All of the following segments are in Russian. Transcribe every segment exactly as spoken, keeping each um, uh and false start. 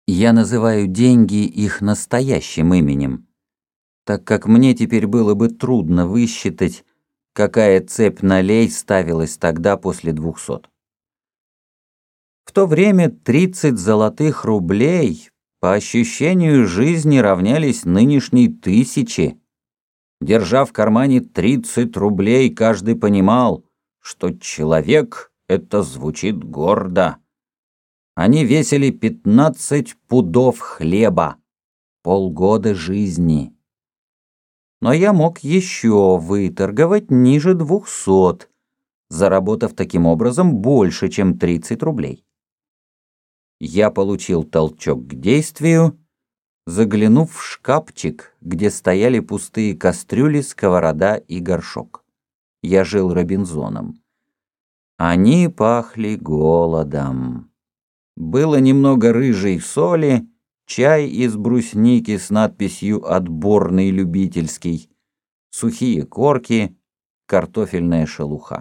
Я называю деньги их настоящим именем, так как мне теперь было бы трудно высчитать, какая цепь налей ставилась тогда после двухсот. В то время тридцать золотых рублей по ощущению жизни равнялись нынешней тысяче. Держа в кармане тридцать рублей, каждый понимал, что человек — это звучит гордо. Они весили пятнадцать пудов хлеба, полгода жизни. Но я мог еще выторговать ниже двухсот, заработав таким образом больше, чем тридцать рублей. Я получил толчок к действию, заглянув в шкафчик, где стояли пустые кастрюли, сковорода и горшок. Я жил Робинзоном. Они пахли голодом. Было немного рыжей соли, чай из брусники с надписью «Отборный любительский», сухие корки, картофельная шелуха.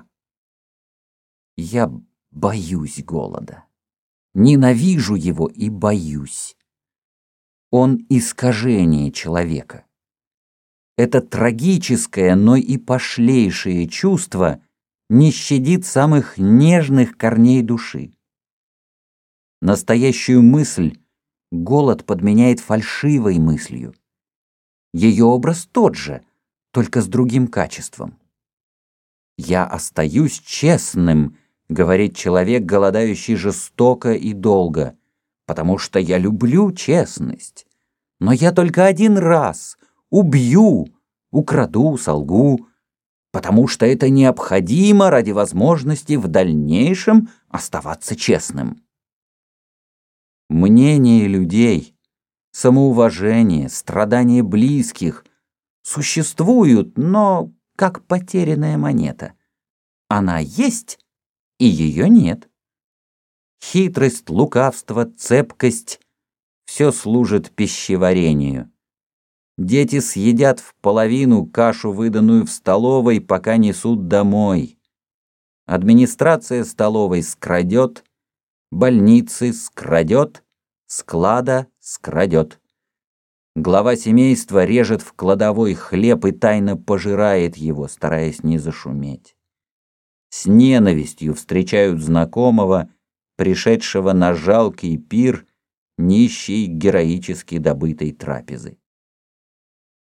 Я боюсь голода. Ненавижу его и боюсь. Он искажение человека. Это трагическое, но и пошлейшее чувство не щадит самых нежных корней души. Настоящую мысль голод подменяет фальшивой мыслью. Ее образ тот же, только с другим качеством. «Я остаюсь честным», — говорит человек, голодающий жестоко и долго, «потому что я люблю честность. Но я только один раз убью, украду, солгу, потому что это необходимо ради возможности в дальнейшем оставаться честным». Мнение людей, самоуважение, страдания близких существуют, но как потерянная монета. Она есть, и ее нет. Хитрость, лукавство, цепкость — все служит пищеварению. Дети съедят в половину кашу, выданную в столовой, пока несут домой. Администрация столовой скрадет, больницы скрадет, склада скрадет. Глава семейства режет в кладовой хлеб и тайно пожирает его, стараясь не зашуметь. С ненавистью встречают знакомого, пришедшего на жалкий пир нищей героически добытой трапезы.